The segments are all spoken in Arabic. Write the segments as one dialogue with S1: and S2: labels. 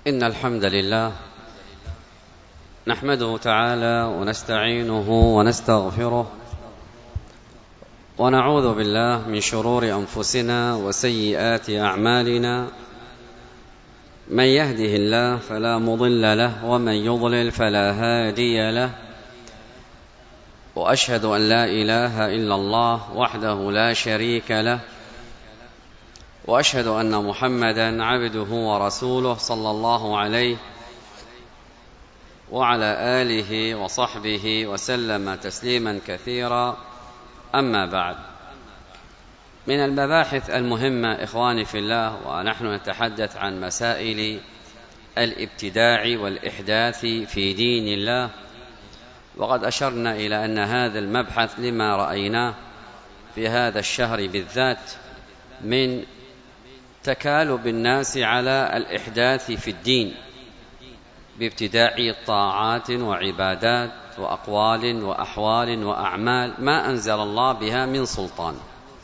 S1: إن الحمد لله نحمده تعالى ونستعينه ونستغفره ونعوذ بالله من شرور أنفسنا وسيئات أعمالنا. من يهده الله فلا مضل له ومن يضلل فلا هادي له، وأشهد أن لا إله إلا الله وحده لا شريك له، وأشهد أن محمدًا عبده ورسوله صلى الله عليه وعلى آله وصحبه وسلم تسليمًا كثيرا. أما بعد، من المباحث المهمة إخواني في الله، ونحن نتحدث عن مسائل الابتداع والإحداث في دين الله، وقد أشرنا إلى أن هذا المبحث لما رأيناه في هذا الشهر بالذات من تكالب الناس على الإحداث في الدين بابتداع طاعات وعبادات وأقوال وأحوال وأعمال ما أنزل الله بها من سلطان.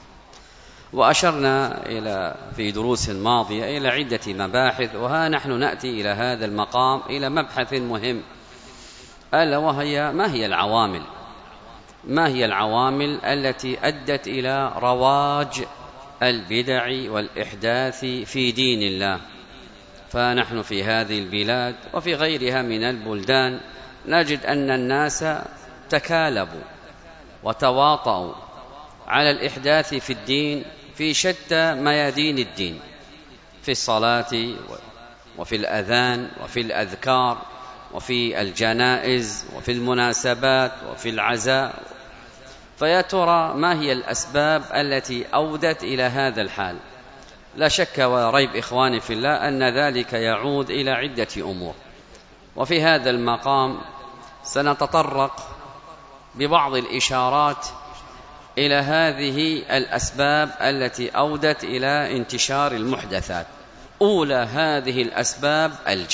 S1: وأشرنا في دروس ماضية إلى عدة مباحث، وها نحن نأتي إلى هذا المقام إلى مبحث مهم، ألا وهي ما هي العوامل التي أدت إلى رواج البدع والإحداث في دين الله. فنحن في هذه البلاد وفي غيرها من البلدان نجد أن الناس تكالبوا وتواطؤوا على الإحداث في الدين في شتى ميادين الدين، في الصلاة وفي الأذان وفي الأذكار وفي الجنائز وفي المناسبات وفي العزاء. فيا ترى ما هي الأسباب التي أودت إلى هذا الحال؟ لا شك وريب إخواني في الله أن ذلك يعود إلى عدة أمور، وفي هذا المقام سنتطرق ببعض الإشارات إلى هذه الأسباب التي أودت إلى انتشار المحدثات. أولى هذه الأسباب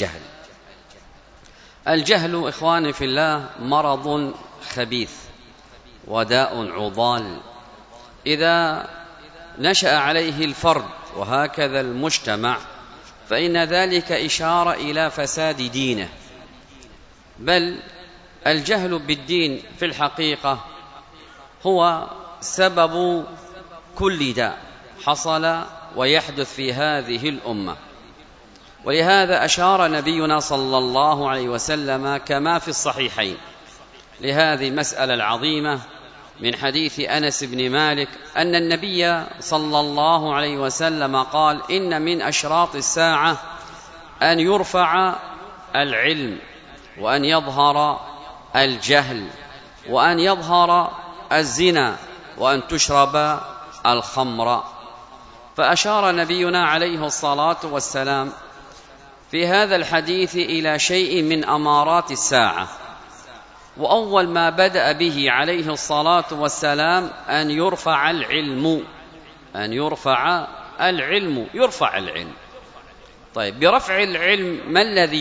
S1: الجهل إخواني في الله مرض خبيث وداء عضال، إذا نشأ عليه الفرد وهكذا المجتمع فإن ذلك إشارة إلى فساد دينه. بل الجهل بالدين في الحقيقة هو سبب كل داء حصل ويحدث في هذه الأمة. ولهذا أشار نبينا صلى الله عليه وسلم كما في الصحيحين لهذه المسألة العظيمة من حديث أنس بن مالك أن النبي صلى الله عليه وسلم قال: إن من أشراط الساعة أن يرفع العلم، وأن يظهر الجهل، وأن يظهر الزنا، وأن تشرب الخمر. فأشار نبينا عليه الصلاة والسلام في هذا الحديث إلى شيء من أمارات الساعة، وأول ما بدأ به عليه الصلاة والسلام أن يرفع العلم. طيب، برفع العلم ما الذي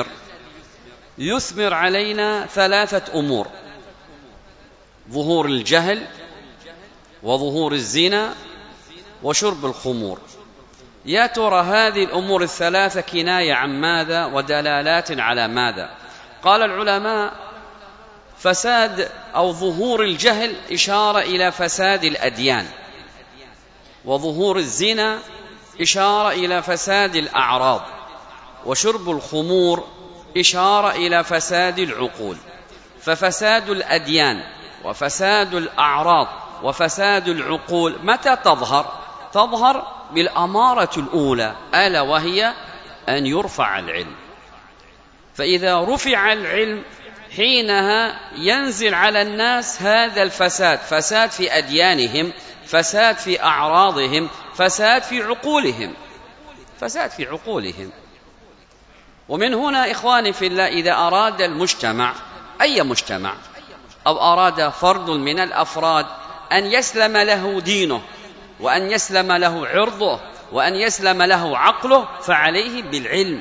S1: يثمر علينا؟ 3 أمور: ظهور الجهل، وظهور الزنا، وشرب الخمور. يا ترى هذه الأمور ال3 كناية عن ماذا ودلالات على ماذا؟ قال العلماء: فساد أو ظهور الجهل إشارة إلى فساد الأديان، وظهور الزنا إشارة إلى فساد الأعراض، وشرب الخمور إشارة إلى فساد العقول. ففساد الأديان وفساد الأعراض وفساد العقول متى تظهر بالأمارة الأولى، ألا وهي أن يرفع العلم. فإذا رفع العلم حينها ينزل على الناس هذا الفساد، فساد في أديانهم، فساد في أعراضهم، فساد في عقولهم. ومن هنا إخواني في الله، إذا أراد المجتمع، أي مجتمع، أو أراد فرد من الأفراد أن يسلم له دينه، وأن يسلم له عرضه، وأن يسلم له عقله، فعليه بالعلم.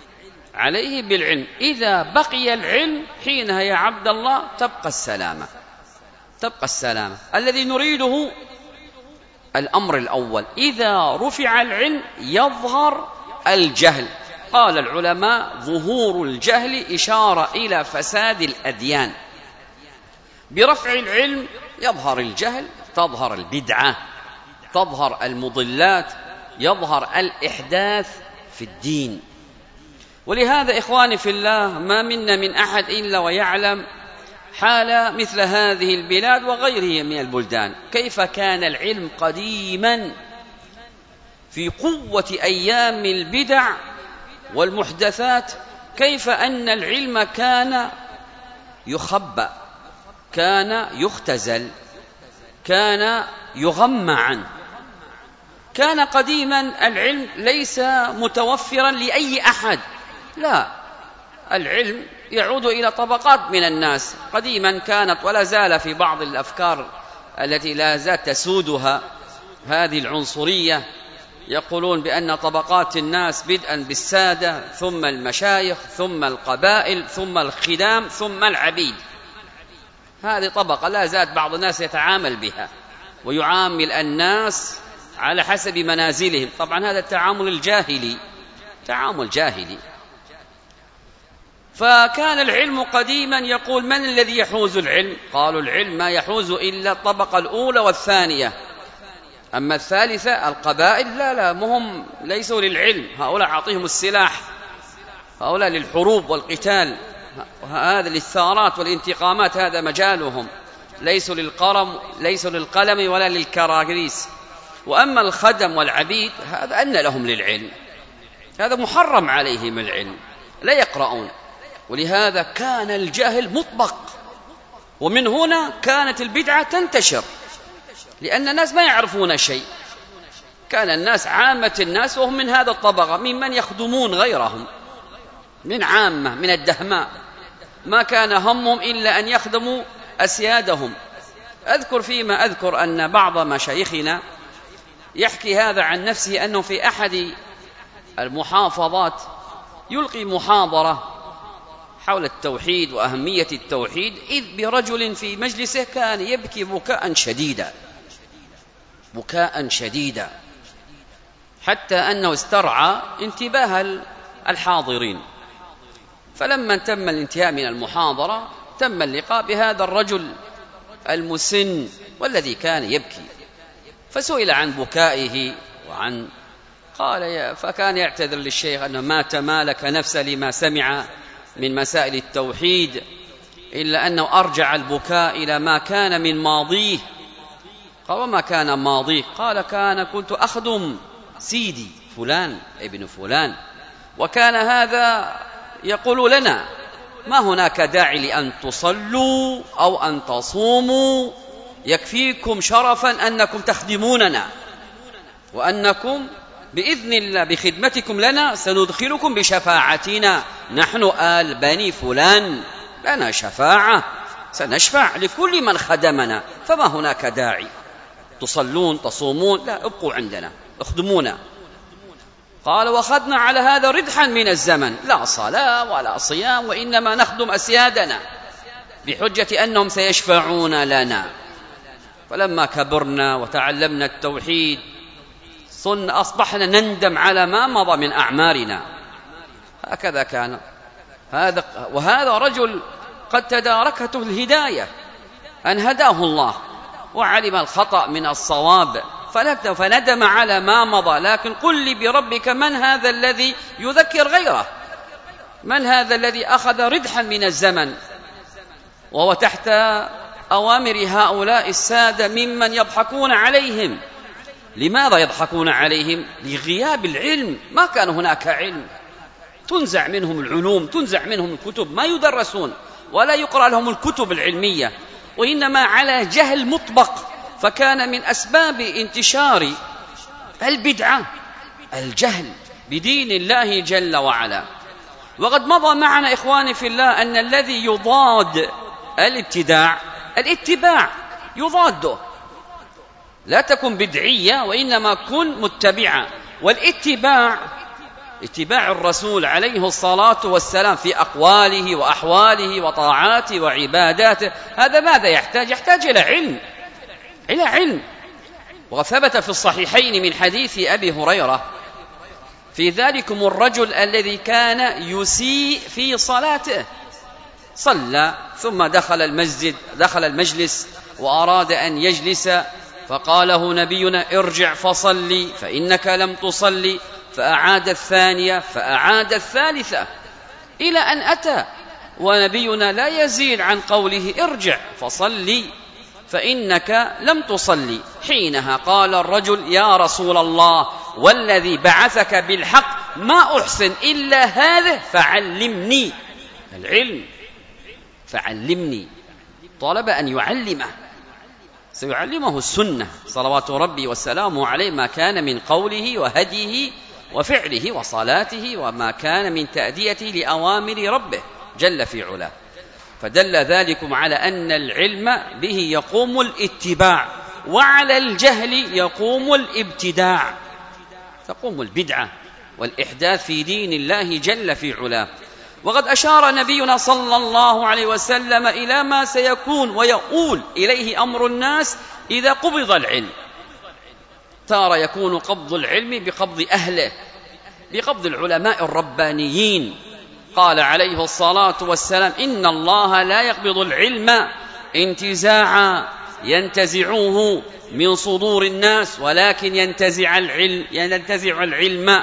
S1: إذا بقي العلم حينها يا عبد الله تبقى السلامة الذي نريده. الأمر الأول: إذا رفع العلم يظهر الجهل، قال العلماء: ظهور الجهل إشارة إلى فساد الأديان. برفع العلم يظهر الجهل، تظهر البدعة، تظهر المضلات، يظهر الإحداث في الدين. ولهذا إخواني في الله، ما منا من أحد إلا ويعلم حال مثل هذه البلاد وغيرها من البلدان، كيف كان العلم قديما في قوة أيام البدع والمحدثات، كيف أن العلم كان يخبأ، كان يختزل، كان يغمى عنه. كان قديما العلم ليس متوفرا لأي أحد، لا، العلم يعود إلى طبقات من الناس. قديما كانت ولا زال في بعض الأفكار التي لا زالت تسودها هذه العنصرية، يقولون بأن طبقات الناس بدءا بالسادة، ثم المشايخ، ثم القبائل، ثم الخدام، ثم العبيد. هذه طبقة لا زالت بعض الناس يتعامل بها ويعامل الناس على حسب منازلهم. طبعا هذا التعامل الجاهلي، تعامل جاهلي. فكان العلم قديما يقول: من الذي يحوز العلم؟ قالوا: العلم ما يحوز إلا الطبقة الأولى والثانية، أما الثالثة القبائل لا مهم، ليسوا للعلم، هؤلاء أعطيهم السلاح، هؤلاء للحروب والقتال، هذا للثارات والانتقامات، هذا مجالهم، ليسوا للقلم ولا للكراكيس. وأما الخدم والعبيد هذا أن لهم للعلم، هذا محرم عليهم العلم، لا يقرؤون. ولهذا كان الجهل مطبق، ومن هنا كانت البدعة تنتشر، لأن الناس ما يعرفون شيء. كان الناس، عامة الناس، وهم من هذا الطبقة، ممن يخدمون غيرهم، من عامة، من الدهماء، ما كان همهم إلا أن يخدموا أسيادهم. أذكر فيما أذكر أن بعض مشايخنا يحكي هذا عن نفسه، أنه في أحد المحافظات يلقي محاضرة حول التوحيد وأهمية التوحيد، إذ برجل في مجلسه كان يبكي بكاء شديدا، حتى أنه استرعى انتباه الحاضرين. فلما تم الانتهاء من المحاضرة تم اللقاء بهذا الرجل المسن والذي كان يبكي، فسئل عن بكائه فكان يعتذر للشيخ أنه ما تمالك نفسه لما سمع من مسائل التوحيد، إلا أنه أرجع البكاء إلى ما كان من ماضيه. قال: وما كان ماضيه؟ قال: كنت أخدم سيدي فلان ابن فلان، وكان هذا يقول لنا: ما هناك داعي لأن تصلوا أو أن تصوموا، يكفيكم شرفا أنكم تخدموننا، وأنكم بإذن الله بخدمتكم لنا سندخلكم بشفاعتنا، نحن آل بني فلان لنا شفاعة، سنشفع لكل من خدمنا، فما هناك داعي تصلون تصومون، لا، ابقوا عندنا اخدمونا. قال: وأخذنا على هذا ردحا من الزمن، لا صلاة ولا صيام، وإنما نخدم أسيادنا بحجة أنهم سيشفعون لنا. فلما كبرنا وتعلمنا التوحيد أصبحنا نندم على ما مضى من أعمارنا. هكذا كان وهذا رجل قد تداركته الهداية، أن هداه الله وعلم الخطأ من الصواب، فندم على ما مضى. لكن قل لي بربك، من هذا الذي يذكر غيره؟ من هذا الذي أخذ ردحا من الزمن وهو تحت أوامر هؤلاء السادة ممن يضحكون عليهم؟ لماذا يضحكون عليهم؟ لغياب العلم، ما كان هناك علم، تنزع منهم العلوم، تنزع منهم الكتب، ما يدرسون ولا يقرأ لهم الكتب العلمية، وإنما على جهل مطبق. فكان من أسباب انتشار البدعة الجهل بدين الله جل وعلا. وقد مضى معنا إخواني في الله أن الذي يضاد الاتباع يضاده. لا تكن بدعية، وإنما كن متبعة. والاتباع اتباع الرسول عليه الصلاة والسلام في أقواله وأحواله وطاعاته وعباداته، هذا ماذا يحتاج؟ يحتاج إلى علم. وثبت في الصحيحين من حديث أبي هريرة في ذلكم الرجل الذي كان يسيء في صلاته، صلى ثم دخل المجلس وأراد أن يجلس، فقال له نبينا: ارجع فصلي فإنك لم تصلي، فأعاد الثانية فأعاد الثالثة، إلى أن أتى ونبينا لا يزيد عن قوله: ارجع فصلي فإنك لم تصلي. حينها قال الرجل: يا رسول الله، والذي بعثك بالحق ما أحسن إلا هذا، فعلمني العلم، فعلمني. طلب أن يعلمه، سيعلمه السنة صلوات ربي وسلامه عليه، ما كان من قوله وهديه وفعله وصلاته، وما كان من تأديته لأوامر ربه جل في علاه. فدل ذلكم على أن العلم به يقوم الاتباع، وعلى الجهل يقوم الابتداع، تقوم البدعة والإحداث في دين الله جل في علاه. وقد أشار نبينا صلى الله عليه وسلم إلى ما سيكون ويؤول إليه أمر الناس إذا قبض العلم. تارة يكون قبض العلم بقبض أهله، بقبض العلماء الربانيين. قال عليه الصلاة والسلام: إن الله لا يقبض العلم انتزاعا ينتزعوه من صدور الناس، ولكن ينتزع العلم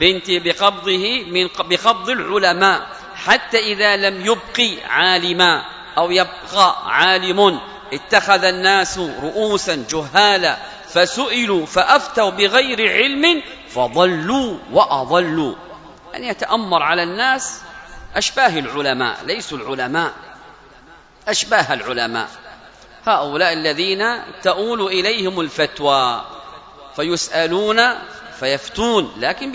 S1: بقبض العلماء، حتى إذا لم يبق عالما أو يبقى عالم اتخذ الناس رؤوسا جهالا فسئلوا فأفتوا بغير علم فضلوا وأضلوا. أن يتأمر على الناس أشباه العلماء، ليسوا العلماء، أشباه العلماء، هؤلاء الذين تؤول إليهم الفتوى فيسألون فيفتون، لكن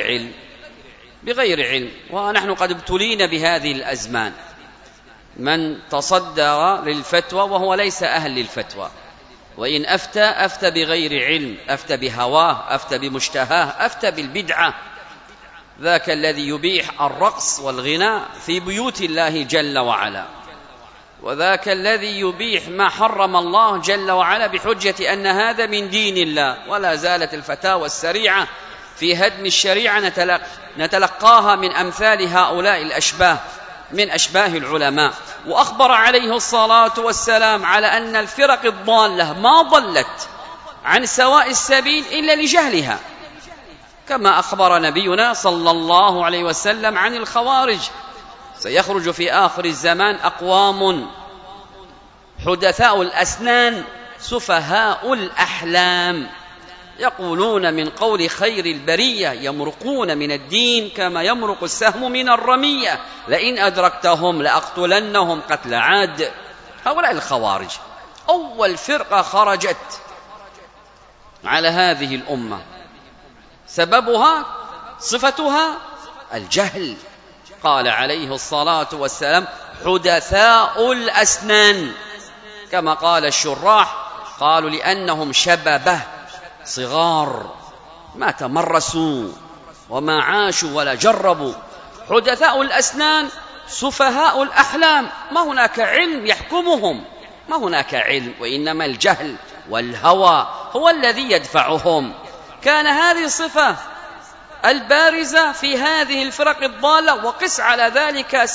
S1: بغير علم. ونحن قد ابتلينا بهذه الأزمان، من تصدر للفتوى وهو ليس أهل للفتوى، وإن أفتى بغير علم، أفتى بهواه، أفتى بمشتهاه، أفتى بالبدعة. ذاك الذي يبيح الرقص والغناء في بيوت الله جل وعلا، وذاك الذي يبيح ما حرم الله جل وعلا بحجة أن هذا من دين الله. ولا زالت الفتاوى السريعة في هدم الشريعة نتلقاها من أمثال هؤلاء الأشباه من أشباه العلماء. وأخبر عليه الصلاة والسلام على أن الفرق الضالة ما ضلت عن سواء السبيل إلا لجهلها، كما أخبر نبينا صلى الله عليه وسلم عن الخوارج: سيخرج في آخر الزمان أقوام حدثاء الأسنان سفهاء الأحلام، يقولون من قول خير البرية، يمرقون من الدين كما يمرق السهم من الرمية، لئن أدركتهم لأقتلنهم قتل عاد. هؤلاء الخوارج أول فرقة خرجت على هذه الأمة، سببها صفتها الجهل. قال عليه الصلاة والسلام: حدثاء الأسنان، كما قال الشراح، قالوا لأنهم شببه صغار ما تمرسوا وما عاشوا ولا جربوا. حدثاء الأسنان سفهاء الأحلام، ما هناك علم يحكمهم، ما هناك علم، وإنما الجهل والهوى هو الذي يدفعهم. كان هذه الصفة البارزة في هذه الفرق الضالة، وقس على ذلك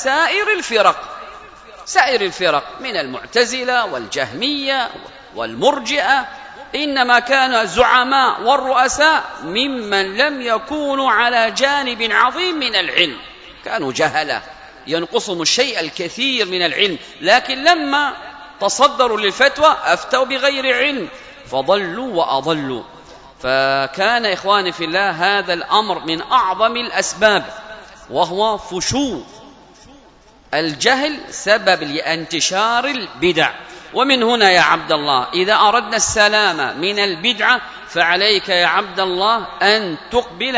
S1: سائر الفرق من المعتزلة والجهمية والمرجئة، إنما كان الزعماء والرؤساء ممن لم يكونوا على جانب عظيم من العلم، كانوا جهلة ينقصهم الشيء الكثير من العلم، لكن لما تصدروا للفتوى أفتوا بغير علم فضلوا وأضلوا. فكان إخواني في الله هذا الأمر من أعظم الأسباب، وهو فشو الجهل سبب لانتشار البدع. ومن هنا يا عبد الله إذا أردنا السلامة من البدعة فعليك يا عبد الله أن تقبل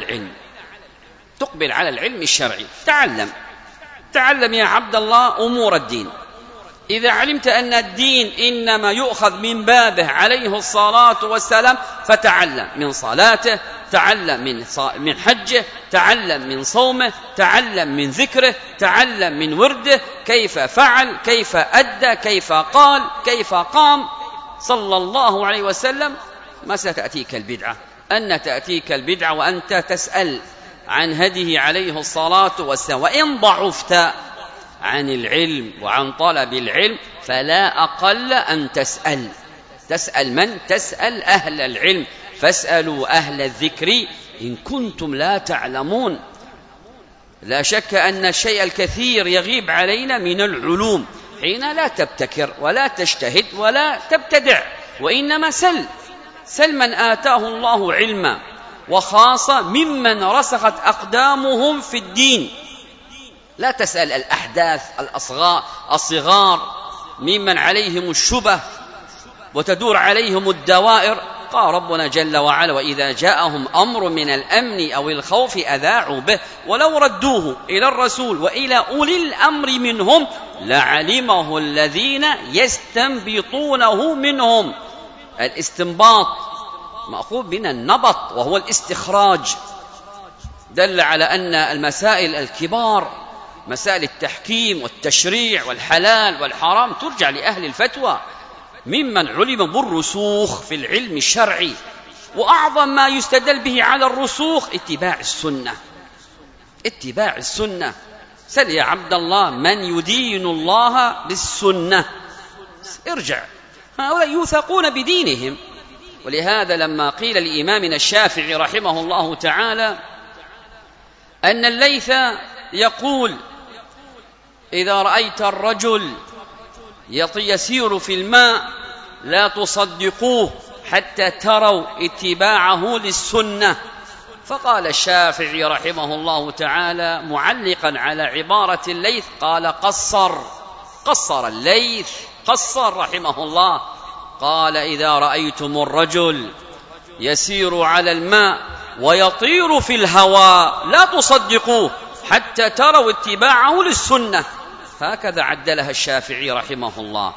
S1: على العلم الشرعي. تعلم يا عبد الله أمور الدين. إذا علمت أن الدين إنما يؤخذ من بابه عليه الصلاة والسلام فتعلم من صلاته، تعلم من حجه، تعلم من صومه، تعلم من ذكره، تعلم من ورده، كيف فعل، كيف أدى، كيف قال، كيف قام صلى الله عليه وسلم. ما ستأتيك البدعة، أن تأتيك البدعة وأنت تسأل عن هديه عليه الصلاة والسلام. وإن ضعفت عن العلم وعن طلب العلم فلا أقل أن تسأل من؟ تسأل أهل العلم، فاسألوا أهل الذكر إن كنتم لا تعلمون. لا شك أن الشيء الكثير يغيب علينا من العلوم، حين لا تبتكر ولا تجتهد ولا تبتدع، وإنما سل من آتاه الله علما، وخاصة ممن رسخت أقدامهم في الدين. لا تسأل الأحداث الصغار ممن عليهم الشبه وتدور عليهم الدوائر. قال ربنا جل وعلا: وإذا جاءهم أمر من الأمن أو الخوف أذاعوا به ولو ردوه إلى الرسول وإلى أولي الأمر منهم لعلمه الذين يستنبطونه منهم. الاستنباط مأخوذ من النبط وهو الاستخراج، دل على أن المسائل الكبار، مسائل التحكيم والتشريع والحلال والحرام، ترجع لأهل الفتوى ممن علم بالرسوخ في العلم الشرعي. وأعظم ما يستدل به على الرسوخ اتباع السنة. سل يا عبد الله من يدين الله بالسنة، ارجع، هؤلاء يوثقون بدينهم. ولهذا لما قيل لإمامنا الشافعي رحمه الله تعالى أن الليث يقول: إذا رأيت الرجل يسير في الماء لا تصدقوه حتى تروا اتباعه للسنة. فقال الشافعي رحمه الله تعالى معلقا على عبارة الليث، قال: قصر الليث رحمه الله، قال: إذا رأيتم الرجل يسير على الماء ويطير في الهواء لا تصدقوه حتى تروا اتباعه للسنة. هكذا عدلها الشافعي رحمه الله.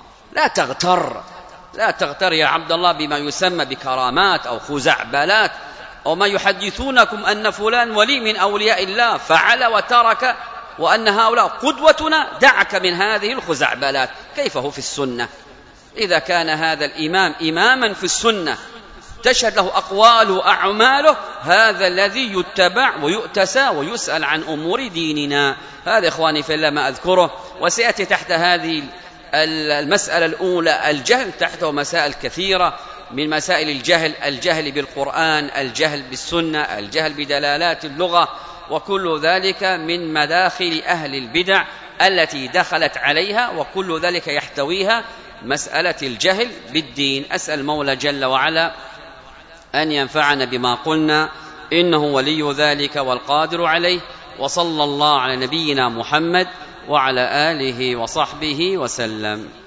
S1: لا تغتر يا عبد الله بما يسمى بكرامات أو خزعبلات، أو ما يحدثونكم أن فلان ولي من أولياء الله فعل وترك، وأن هؤلاء قدوتنا. دعك من هذه الخزعبلات. كيف هو في السنة؟ إذا كان هذا الإمام إماما في السنة تشهد له أقواله وأعماله، هذا الذي يتبع ويؤتسى ويسأل عن أمور ديننا. هذا إخواني في الله ما أذكره، وسيأتي تحت هذه المسألة الأولى الجهل تحته مسائل كثيرة من مسائل الجهل بالقرآن، الجهل بالسنة، الجهل بدلالات اللغة، وكل ذلك من مداخل أهل البدع التي دخلت عليها، وكل ذلك يحتويها مسألة الجهل بالدين. أسأل المولى جل وعلا أن ينفعنا بما قلنا، إنه ولي ذلك والقادر عليه. وصلى الله على نبينا محمد وعلى آله وصحبه وسلم.